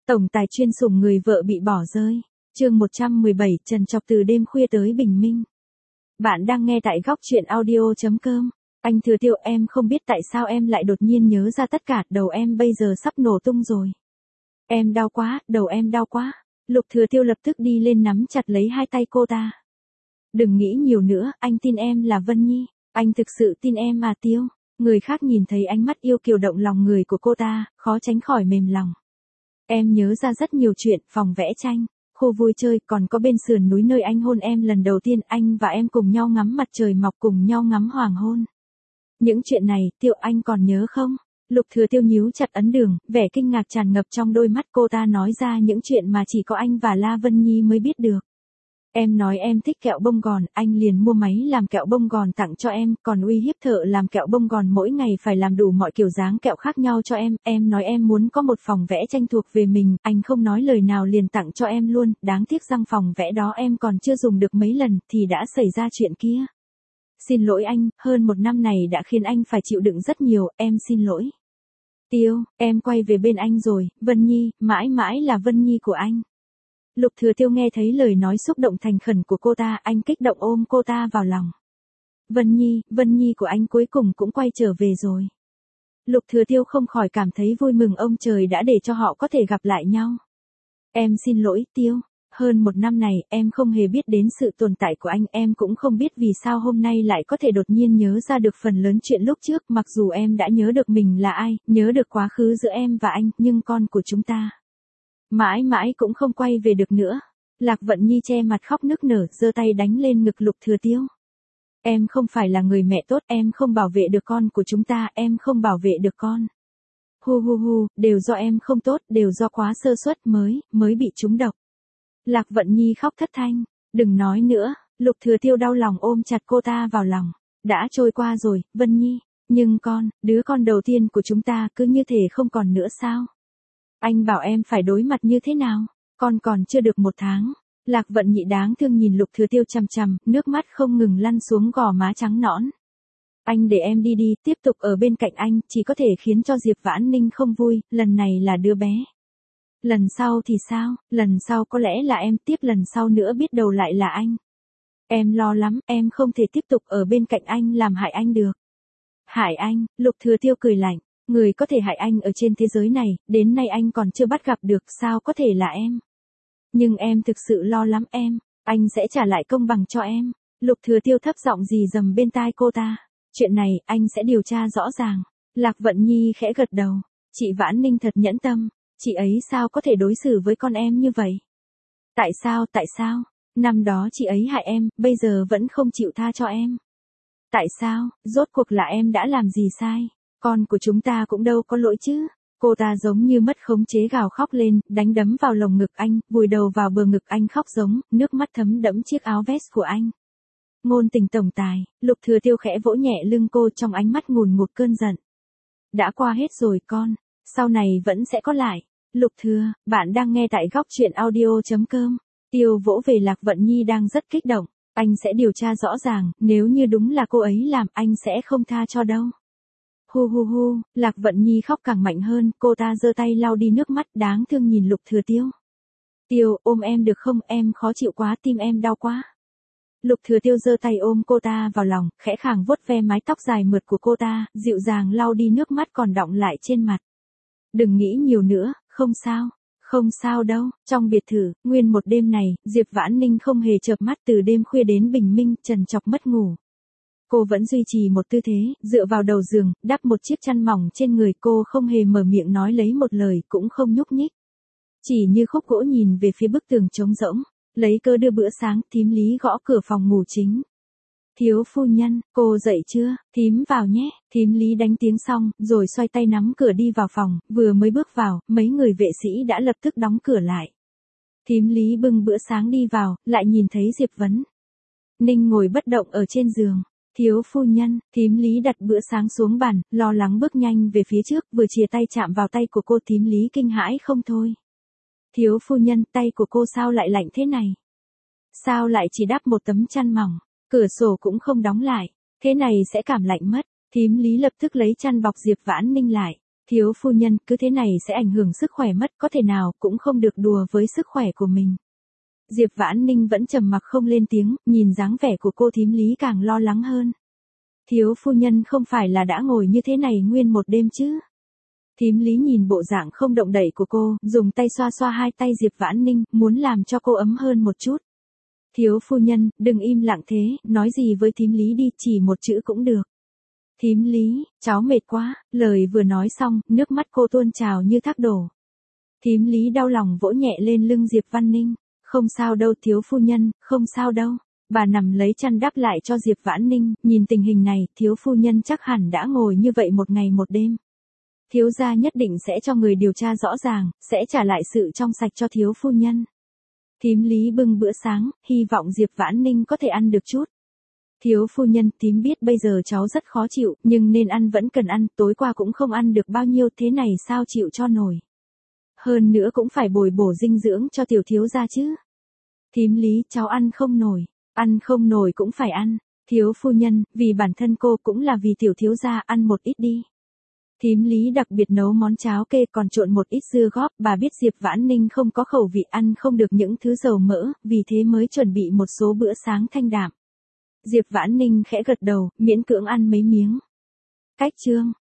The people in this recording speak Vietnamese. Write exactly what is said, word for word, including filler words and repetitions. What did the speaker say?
Tổng tài chuyên sủng người vợ bị bỏ rơi. Chương một trăm mười bảy, trần trọc từ đêm khuya tới bình minh. Bạn đang nghe tại góc truyện audio chấm com. Anh Thừa Tiêu, em không biết tại sao em lại đột nhiên nhớ ra tất cả, đầu em bây giờ sắp nổ tung rồi. Em đau quá, đầu em đau quá. Lục Thừa Tiêu lập tức đi lên nắm chặt lấy hai tay cô ta. Đừng nghĩ nhiều nữa, anh tin em là Vân Nhi. Anh thực sự tin em mà Tiêu. Người khác nhìn thấy ánh mắt yêu kiều động lòng người của cô ta, khó tránh khỏi mềm lòng. Em nhớ ra rất nhiều chuyện, phòng vẽ tranh, khu vui chơi, còn có bên sườn núi nơi anh hôn em lần đầu tiên, anh và em cùng nhau ngắm mặt trời mọc, cùng nhau ngắm hoàng hôn. Những chuyện này, Tiêu, anh còn nhớ không? Lục Thừa Tiêu nhíu chặt ấn đường, vẻ kinh ngạc tràn ngập trong đôi mắt, cô ta nói ra những chuyện mà chỉ có anh và La Vân Nhi mới biết được. Em nói em thích kẹo bông gòn, anh liền mua máy làm kẹo bông gòn tặng cho em, còn uy hiếp thợ làm kẹo bông gòn mỗi ngày phải làm đủ mọi kiểu dáng kẹo khác nhau cho em. Em nói em muốn có một phòng vẽ tranh thuộc về mình, anh không nói lời nào liền tặng cho em luôn, đáng tiếc rằng phòng vẽ đó em còn chưa dùng được mấy lần thì đã xảy ra chuyện kia. Xin lỗi anh, hơn một năm này đã khiến anh phải chịu đựng rất nhiều, em xin lỗi. Tiêu, em quay về bên anh rồi, Vân Nhi, mãi mãi là Vân Nhi của anh. Lục Thừa Tiêu nghe thấy lời nói xúc động thành khẩn của cô ta, anh kích động ôm cô ta vào lòng. Vân Nhi, Vân Nhi của anh cuối cùng cũng quay trở về rồi. Lục Thừa Tiêu không khỏi cảm thấy vui mừng, ông trời đã để cho họ có thể gặp lại nhau. Em xin lỗi, Tiêu. Hơn một năm này, em không hề biết đến sự tồn tại của anh, em cũng không biết vì sao hôm nay lại có thể đột nhiên nhớ ra được phần lớn chuyện lúc trước, mặc dù em đã nhớ được mình là ai, nhớ được quá khứ giữa em và anh, nhưng con của chúng ta mãi mãi cũng không quay về được nữa. Lạc Vận Nhi che mặt khóc nức nở, giơ tay đánh lên ngực Lục Thừa Tiêu. Em không phải là người mẹ tốt, em không bảo vệ được con của chúng ta, em không bảo vệ được con. Hu hu hu, đều do em không tốt, đều do quá sơ suất mới, mới bị trúng độc. Lạc Vận Nhi khóc thất thanh, đừng nói nữa, Lục Thừa Tiêu đau lòng ôm chặt cô ta vào lòng. Đã trôi qua rồi, Vân Nhi, nhưng con, đứa con đầu tiên của chúng ta cứ như thể không còn nữa sao? Anh bảo em phải đối mặt như thế nào? Con còn chưa được một tháng. Lạc Vận Nhị đáng thương nhìn Lục Thừa Tiêu chằm chằm, nước mắt không ngừng lăn xuống gò má trắng nõn. Anh để em đi đi, tiếp tục ở bên cạnh anh, chỉ có thể khiến cho Diệp Vãn Ninh không vui, lần này là đứa bé. Lần sau thì sao? Lần sau có lẽ là em, tiếp lần sau nữa biết đâu lại là anh. Em lo lắm, em không thể tiếp tục ở bên cạnh anh làm hại anh được. Hại anh? Lục Thừa Tiêu cười lạnh. Người có thể hại anh ở trên thế giới này, đến nay anh còn chưa bắt gặp được, sao có thể là em. Nhưng em thực sự lo lắm em, anh sẽ trả lại công bằng cho em. Lục Thừa Tiêu thấp giọng rì rầm bên tai cô ta. Chuyện này, anh sẽ điều tra rõ ràng. Lạc Vận Nhi khẽ gật đầu. Chị Vãn Ninh thật nhẫn tâm, chị ấy sao có thể đối xử với con em như vậy? Tại sao, tại sao? Năm đó chị ấy hại em, bây giờ vẫn không chịu tha cho em. Tại sao, rốt cuộc là em đã làm gì sai? Con của chúng ta cũng đâu có lỗi chứ. Cô ta giống như mất khống chế gào khóc lên, đánh đấm vào lồng ngực anh, vùi đầu vào bờ ngực anh khóc giống, nước mắt thấm đẫm chiếc áo vest của anh. Ngôn tình tổng tài, Lục Thừa Tiêu khẽ vỗ nhẹ lưng cô, trong ánh mắt ngùn ngụt cơn giận. Đã qua hết rồi con, sau này vẫn sẽ có lại. Lục Thừa, bạn đang nghe tại góc truyện audio chấm com. Tiêu vỗ về Lạc Vận Nhi đang rất kích động. Anh sẽ điều tra rõ ràng, nếu như đúng là cô ấy làm, anh sẽ không tha cho đâu. Hu hu hu, Lạc Vận Nhi khóc càng mạnh hơn, cô ta giơ tay lau đi nước mắt, đáng thương nhìn Lục Thừa Tiêu. Tiêu, ôm em được không, em khó chịu quá, tim em đau quá. Lục Thừa Tiêu giơ tay ôm cô ta vào lòng, khẽ khàng vuốt ve mái tóc dài mượt của cô ta, dịu dàng lau đi nước mắt còn đọng lại trên mặt. Đừng nghĩ nhiều nữa, không sao, không sao đâu. Trong biệt thự, nguyên một đêm này, Diệp Vãn Ninh không hề chợp mắt từ đêm khuya đến bình minh, trần trọc mất ngủ. Cô vẫn duy trì một tư thế, dựa vào đầu giường, đắp một chiếc chăn mỏng trên người, cô không hề mở miệng nói lấy một lời, cũng không nhúc nhích. Chỉ như khúc gỗ nhìn về phía bức tường trống rỗng, lấy cớ đưa bữa sáng, thím Lý gõ cửa phòng ngủ chính. Thiếu phu nhân, cô dậy chưa, thím vào nhé. Thím Lý đánh tiếng xong, rồi xoay tay nắm cửa đi vào phòng, vừa mới bước vào, mấy người vệ sĩ đã lập tức đóng cửa lại. Thím Lý bưng bữa sáng đi vào, lại nhìn thấy Diệp Vấn Ninh ngồi bất động ở trên giường. Thiếu phu nhân, thím Lý đặt bữa sáng xuống bàn, lo lắng bước nhanh về phía trước, vừa chìa tay chạm vào tay của cô, thím Lý kinh hãi không thôi. Thiếu phu nhân, tay của cô sao lại lạnh thế này? Sao lại chỉ đắp một tấm chăn mỏng, cửa sổ cũng không đóng lại, thế này sẽ cảm lạnh mất. Thím Lý lập tức lấy chăn bọc Diệp Vãn Ninh lại. Thiếu phu nhân, cứ thế này sẽ ảnh hưởng sức khỏe mất, có thể nào cũng không được đùa với sức khỏe của mình. Diệp Vãn Ninh vẫn trầm mặc không lên tiếng, nhìn dáng vẻ của cô thím Lý càng lo lắng hơn. Thiếu phu nhân không phải là đã ngồi như thế này nguyên một đêm chứ? Thím Lý nhìn bộ dạng không động đậy của cô, dùng tay xoa xoa hai tay Diệp Vãn Ninh, muốn làm cho cô ấm hơn một chút. Thiếu phu nhân, đừng im lặng thế, nói gì với thím Lý đi, chỉ một chữ cũng được. Thím Lý, cháu mệt quá, lời vừa nói xong, nước mắt cô tuôn trào như thác đổ. Thím Lý đau lòng vỗ nhẹ lên lưng Diệp Văn Ninh, không sao đâu thiếu phu nhân, không sao đâu. Bà nằm lấy chăn đắp lại cho Diệp Vãn Ninh, nhìn tình hình này, thiếu phu nhân chắc hẳn đã ngồi như vậy một ngày một đêm. Thiếu gia nhất định sẽ cho người điều tra rõ ràng, sẽ trả lại sự trong sạch cho thiếu phu nhân. Thím Lý bưng bữa sáng, hy vọng Diệp Vãn Ninh có thể ăn được chút. Thiếu phu nhân, thím biết bây giờ cháu rất khó chịu, nhưng nên ăn vẫn cần ăn, tối qua cũng không ăn được bao nhiêu, thế này sao chịu cho nổi. Hơn nữa cũng phải bồi bổ dinh dưỡng cho tiểu thiếu gia chứ. Thím Lý, cháu ăn không nổi, ăn không nổi cũng phải ăn. Thiếu phu nhân, vì bản thân cô cũng là vì tiểu thiếu gia, ăn một ít đi. Thím Lý đặc biệt nấu món cháo kê còn trộn một ít dưa góp, bà biết Diệp Vãn Ninh không có khẩu vị ăn không được những thứ dầu mỡ, vì thế mới chuẩn bị một số bữa sáng thanh đạm. Diệp Vãn Ninh khẽ gật đầu, miễn cưỡng ăn mấy miếng. Cách chương